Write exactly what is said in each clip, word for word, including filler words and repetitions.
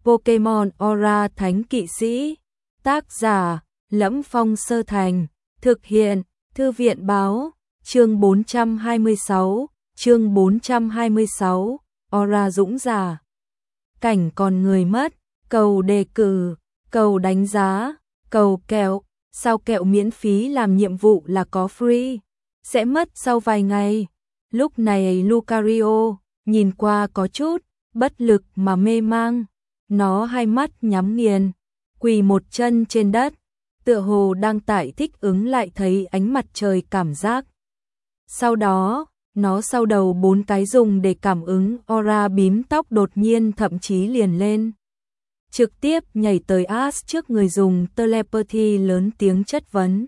Pokemon Aura Thánh Kỵ Sĩ. Tác giả: Lẫm Phong Sơ Thành. Thực hiện: Thư viện Báo. Chương bốn trăm hai mươi sáu. Chương bốn trăm hai mươi sáu. Aura dũng giả. Cảnh còn người mất. Cầu đề cử, cầu đánh giá, cầu kẹo. Sao kẹo miễn phí làm nhiệm vụ là có free, sẽ mất sau vài ngày. Lúc này Lucario nhìn qua có chút bất lực mà mê mang. Nó hai mắt nhắm nghiền, quỳ một chân trên đất, tựa hồ đang tại thích ứng lại thấy ánh mặt trời cảm giác. Sau đó, nó sau đầu bốn cái dùng để cảm ứng aura bím tóc đột nhiên thậm chí liền lên. Trực tiếp nhảy tới Ash trước người dùng telepathy lớn tiếng chất vấn.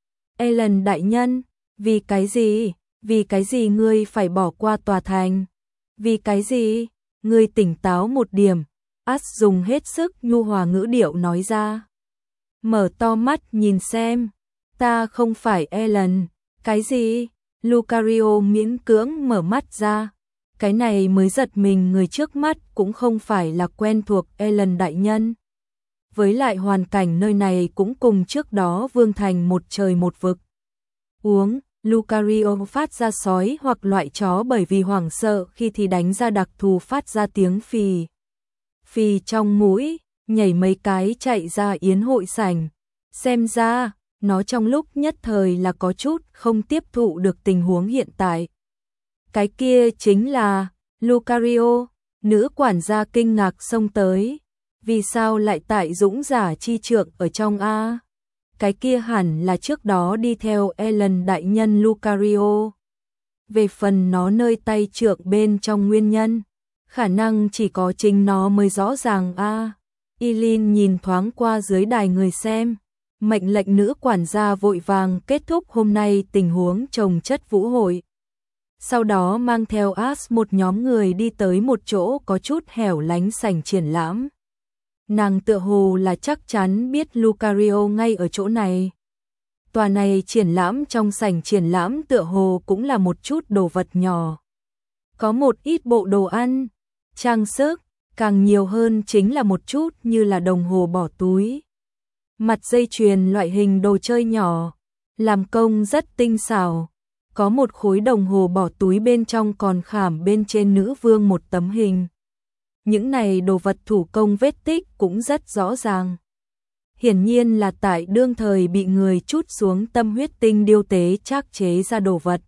Alan đại nhân, vì cái gì? Vì cái gì ngươi phải bỏ qua tòa thành? Vì cái gì? Ngươi tỉnh táo một điểm. Ash dùng hết sức nhu hòa ngữ điệu nói ra. Mở to mắt nhìn xem. Ta không phải Alan. Cái gì? Lucario miễn cưỡng mở mắt ra. Cái này mới giật mình, người trước mắt cũng không phải là quen thuộc Alan đại nhân. Với lại hoàn cảnh nơi này cũng cùng trước đó Vương Thành một trời một vực. Uống, Lucario phát ra sói hoặc loại chó bởi vì hoảng sợ khi thì đánh ra đặc thù phát ra tiếng phì. Phì trong mũi, nhảy mấy cái chạy ra yến hội sảnh. Xem ra, nó trong lúc nhất thời là có chút không tiếp thụ được tình huống hiện tại. Cái kia chính là Lucario, nữ quản gia kinh ngạc xông tới. Vì sao lại tại dũng giả chi trượng ở trong a? Cái kia hẳn là trước đó đi theo Alan đại nhân Lucario. Về phần nó nơi tay trượng bên trong nguyên nhân, khả năng chỉ có chính nó mới rõ ràng a. Eileen nhìn thoáng qua dưới đài người xem, mệnh lệnh nữ quản gia vội vàng kết thúc hôm nay tình huống chồng chất vũ hội. Sau đó mang theo Ash một nhóm người đi tới một chỗ có chút hẻo lánh sảnh triển lãm. Nàng tựa hồ là chắc chắn biết Lucario ngay ở chỗ này. Tòa này triển lãm trong sảnh triển lãm tựa hồ cũng là một chút đồ vật nhỏ. Có một ít bộ đồ ăn, trang sức, càng nhiều hơn chính là một chút như là đồng hồ bỏ túi. Mặt dây chuyền loại hình đồ chơi nhỏ, làm công rất tinh xảo. Có một khối đồng hồ bỏ túi bên trong còn khảm bên trên nữ vương một tấm hình. Những này đồ vật thủ công vết tích cũng rất rõ ràng. Hiển nhiên là tại đương thời bị người trút xuống tâm huyết tinh điêu tế trác chế ra đồ vật.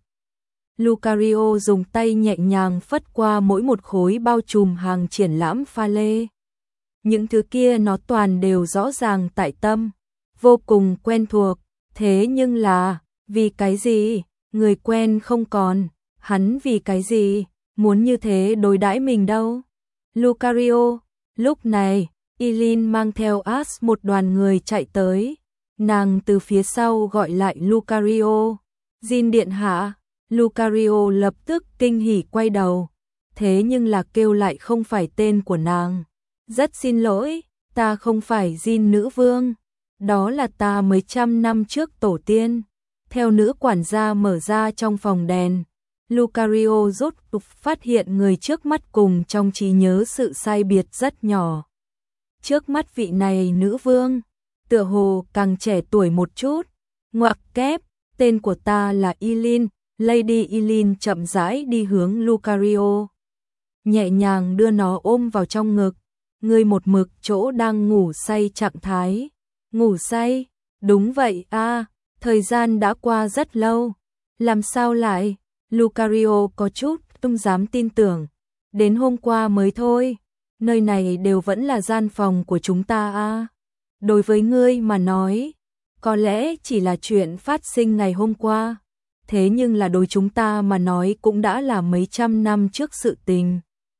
Lucario dùng tay nhẹ nhàng phất qua mỗi một khối bao trùm hàng triển lãm pha lê. Những thứ kia nó toàn đều rõ ràng tại tâm, vô cùng quen thuộc. Thế nhưng là, vì cái gì? Người quen không còn, hắn vì cái gì? Muốn như thế đối đãi mình đâu? Lucario, lúc này, Eileen mang theo Ash một đoàn người chạy tới. Nàng từ phía sau gọi lại Lucario. Jin điện hạ. Lucario lập tức kinh hỉ quay đầu. Thế nhưng là kêu lại không phải tên của nàng. Rất xin lỗi, ta không phải Jin nữ vương. Đó là ta mấy trăm năm trước tổ tiên. Theo nữ quản gia mở ra trong phòng đèn, Lucario rốt cục phát hiện người trước mắt cùng trong trí nhớ sự sai biệt rất nhỏ. Trước mắt vị này nữ vương, tựa hồ càng trẻ tuổi một chút. Ngoặc kép, tên của ta là Eileen. Lady Eileen chậm rãi đi hướng Lucario, nhẹ nhàng đưa nó ôm vào trong ngực. Ngươi một mực chỗ đang ngủ say trạng thái. Ngủ say? Đúng vậy a. Thời gian đã qua rất lâu. Làm sao lại? Lucario có chút không dám tin tưởng. Đến hôm qua mới thôi. Nơi này đều vẫn là gian phòng của chúng ta a. Đối với ngươi mà nói, có lẽ chỉ là chuyện phát sinh ngày hôm qua. Thế nhưng là đối chúng ta mà nói cũng đã là mấy trăm năm trước sự tình.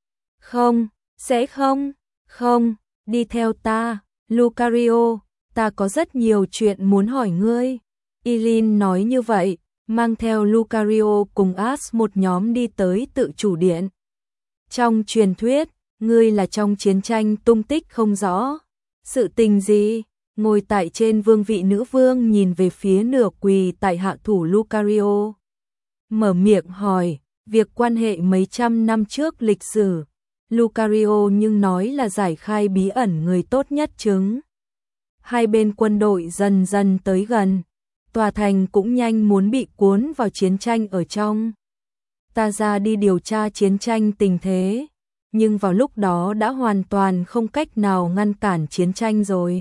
Không, sẽ không, không, đi theo ta, Lucario, ta có rất nhiều chuyện muốn hỏi ngươi. Eileen nói như vậy, mang theo Lucario cùng Ash một nhóm đi tới tự chủ điện. Trong truyền thuyết, ngươi là trong chiến tranh tung tích không rõ. Sự tình gì? Ngồi tại trên vương vị nữ vương nhìn về phía nửa quỳ tại hạ thủ Lucario. Mở miệng hỏi, việc quan hệ mấy trăm năm trước lịch sử. Lucario nhưng nói là giải khai bí ẩn người tốt nhất chứng. Hai bên quân đội dần dần tới gần, tòa thành cũng nhanh muốn bị cuốn vào chiến tranh ở trong. Ta ra đi điều tra chiến tranh tình thế, nhưng vào lúc đó đã hoàn toàn không cách nào ngăn cản chiến tranh rồi.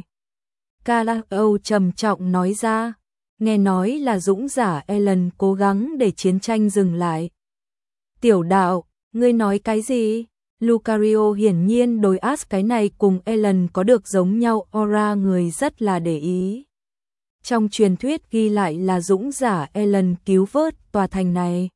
Calao trầm trọng nói ra, nghe nói là dũng giả Ellen cố gắng để chiến tranh dừng lại. Tiểu đạo, ngươi nói cái gì? Lucario hiển nhiên đối As cái này cùng Ellen có được giống nhau aura người rất là để ý. Trong truyền thuyết ghi lại là dũng giả Ellen cứu vớt tòa thành này.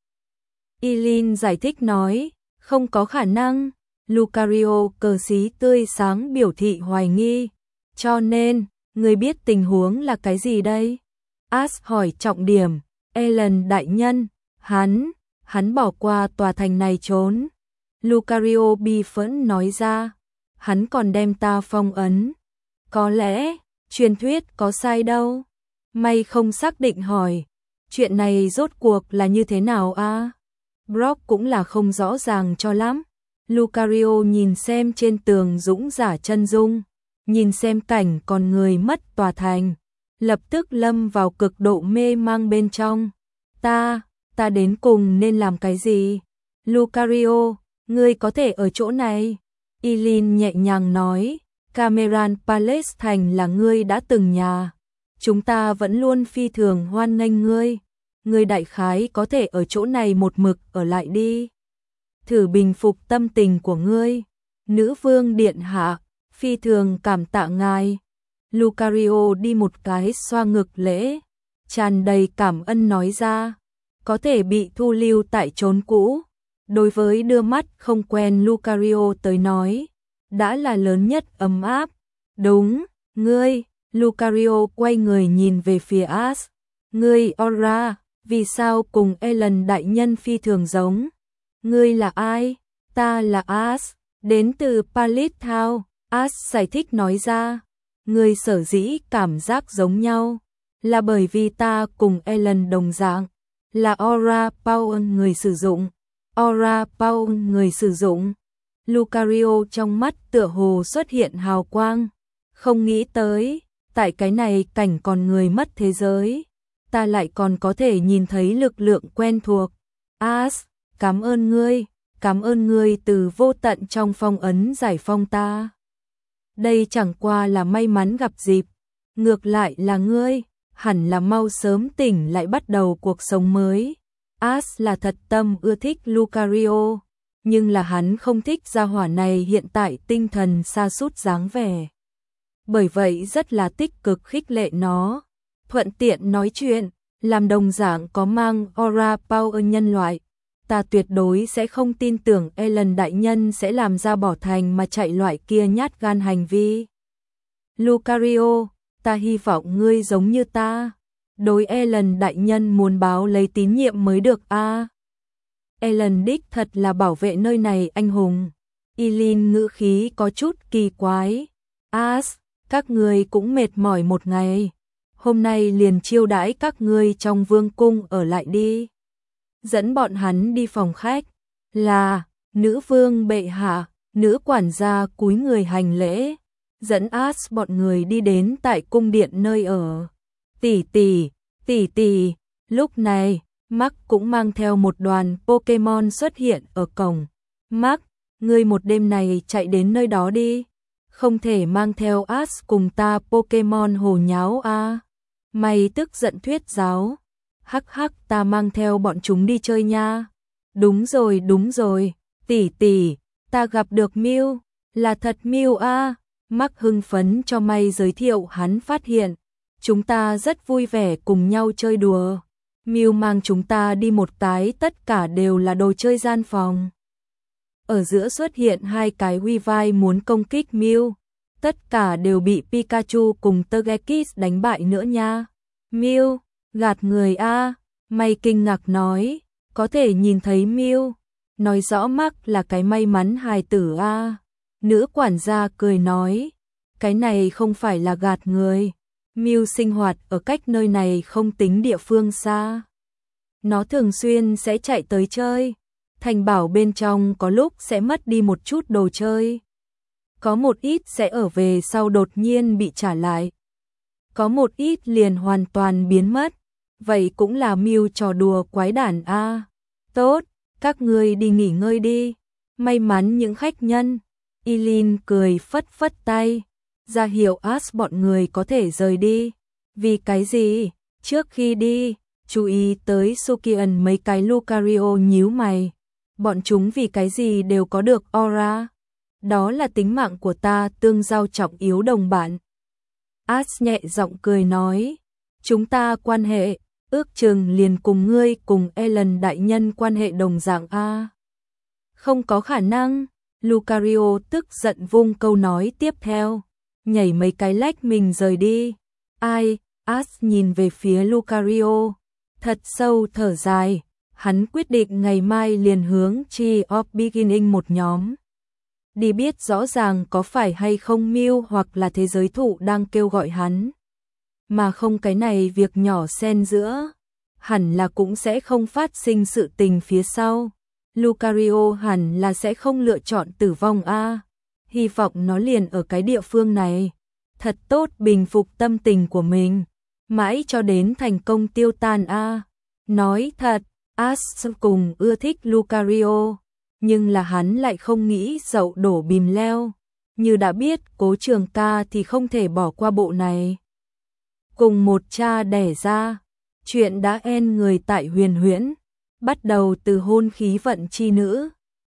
Eileen giải thích nói, không có khả năng. Lucario cờ xí tươi sáng biểu thị hoài nghi. Cho nên, người biết tình huống là cái gì đây? As hỏi trọng điểm, Ellen đại nhân, hắn, hắn bỏ qua tòa thành này trốn. Lucario bi phẫn nói ra, hắn còn đem ta phong ấn. Có lẽ, truyền thuyết có sai đâu. May không xác định hỏi, chuyện này rốt cuộc là như thế nào a? Brock cũng là không rõ ràng cho lắm. Lucario nhìn xem trên tường dũng giả chân dung, nhìn xem cảnh con người mất tòa thành, lập tức lâm vào cực độ mê mang bên trong. Ta, ta đến cùng nên làm cái gì? Lucario, ngươi có thể ở chỗ này. Eileen nhẹ nhàng nói, Cameron Palace thành là ngươi đã từng nhà. Chúng ta vẫn luôn phi thường hoan nghênh ngươi. Ngươi đại khái có thể ở chỗ này một mực ở lại đi. Thử bình phục tâm tình của ngươi. Nữ vương điện hạ, phi thường cảm tạ ngài. Lucario đi một cái xoa ngực lễ, tràn đầy cảm ơn nói ra, có thể bị thu lưu tại chốn cũ. Đối với đưa mắt không quen Lucario tới nói, đã là lớn nhất ấm áp. Đúng, ngươi, Lucario quay người nhìn về phía As. Ngươi aura, vì sao cùng Ellen đại nhân phi thường giống? Ngươi là ai? Ta là As, đến từ Palace Town. As giải thích nói ra, ngươi sở dĩ cảm giác giống nhau, là bởi vì ta cùng Ellen đồng dạng, là aura power người sử dụng. Aura power người sử dụng. Lucario trong mắt tựa hồ xuất hiện hào quang. Không nghĩ tới, tại cái này cảnh còn người mất thế giới, ta lại còn có thể nhìn thấy lực lượng quen thuộc. As, cảm ơn ngươi, cảm ơn ngươi từ vô tận trong phong ấn giải phong ta. Đây chẳng qua là may mắn gặp dịp, ngược lại là ngươi, hẳn là mau sớm tỉnh lại bắt đầu cuộc sống mới. As là thật tâm ưa thích Lucario, nhưng là hắn không thích gia hỏa này hiện tại tinh thần sa sút dáng vẻ. Bởi vậy rất là tích cực khích lệ nó, thuận tiện nói chuyện, làm đồng dạng có mang aura power nhân loại. Ta tuyệt đối sẽ không tin tưởng Ellen đại nhân sẽ làm ra bỏ thành mà chạy loại kia nhát gan hành vi. Lucario, ta hy vọng ngươi giống như ta. Đối Ellen đại nhân muốn báo lấy tín nhiệm mới được a. À. Ellen đích thật là bảo vệ nơi này anh hùng. Eileen ngữ khí có chút kỳ quái. As, các ngươi cũng mệt mỏi một ngày. Hôm nay liền chiêu đãi các ngươi trong vương cung ở lại đi. Dẫn bọn hắn đi phòng khách. Là, nữ vương bệ hạ, nữ quản gia cúi người hành lễ. Dẫn As bọn người đi đến tại cung điện nơi ở. Tỷ tỷ, tỷ tỷ, lúc này, Mark cũng mang theo một đoàn Pokemon xuất hiện ở cổng. Mark, ngươi một đêm này chạy đến nơi đó đi. Không thể mang theo As cùng ta Pokemon hồ nháo a. À. Mày tức giận thuyết giáo. Hắc hắc, ta mang theo bọn chúng đi chơi nha. Đúng rồi, đúng rồi, tỷ tỷ, ta gặp được Mew, là thật Mew a. À. Mark hưng phấn cho May giới thiệu hắn phát hiện. Chúng ta rất vui vẻ cùng nhau chơi đùa. Mew mang chúng ta đi một cái tất cả đều là đồ chơi gian phòng. Ở giữa xuất hiện hai cái Weavile muốn công kích Mew. Tất cả đều bị Pikachu cùng Togekiss đánh bại nữa nha. Mew, gạt người a. May kinh ngạc nói, có thể nhìn thấy Mew. Nói rõ Mark là cái may mắn hài tử a. Nữ quản gia cười nói, cái này không phải là gạt người. Mew sinh hoạt ở cách nơi này không tính địa phương xa. Nó thường xuyên sẽ chạy tới chơi. Thành bảo bên trong có lúc sẽ mất đi một chút đồ chơi. Có một ít sẽ ở về sau đột nhiên bị trả lại. Có một ít liền hoàn toàn biến mất. Vậy cũng là mưu trò đùa quái đản a. Tốt, các ngươi đi nghỉ ngơi đi. May mắn những khách nhân. Eileen cười phất phất tay, ra hiệu Ash bọn người có thể rời đi. Vì cái gì? Trước khi đi, chú ý tới Sukian mấy cái. Lucario nhíu mày. Bọn chúng vì cái gì đều có được aura? Đó là tính mạng của ta, tương giao trọng yếu đồng bạn. Ash nhẹ giọng cười nói, chúng ta quan hệ, ước chừng liền cùng ngươi cùng Ellen đại nhân quan hệ đồng dạng a. Không có khả năng. Lucario tức giận vung câu nói tiếp theo, nhảy mấy cái lách mình rời đi. Ai? Ash nhìn về phía Lucario, thật sâu thở dài, hắn quyết định ngày mai liền hướng Tree of Beginning một nhóm. Đi biết rõ ràng có phải hay không Mew hoặc là thế giới thụ đang kêu gọi hắn. Mà không cái này việc nhỏ xen giữa, hẳn là cũng sẽ không phát sinh sự tình phía sau. Lucario hẳn là sẽ không lựa chọn tử vong a. Hy vọng nó liền ở cái địa phương này, thật tốt bình phục tâm tình của mình, mãi cho đến thành công tiêu tan a. Nói thật, Ash cùng ưa thích Lucario, nhưng là hắn lại không nghĩ dậu đổ bìm leo. Như đã biết Cố Trường Ca thì không thể bỏ qua bộ này. Cùng một cha đẻ ra, chuyện đã en người tại Huyền Huyễn, bắt đầu từ hôn khí vận chi nữ.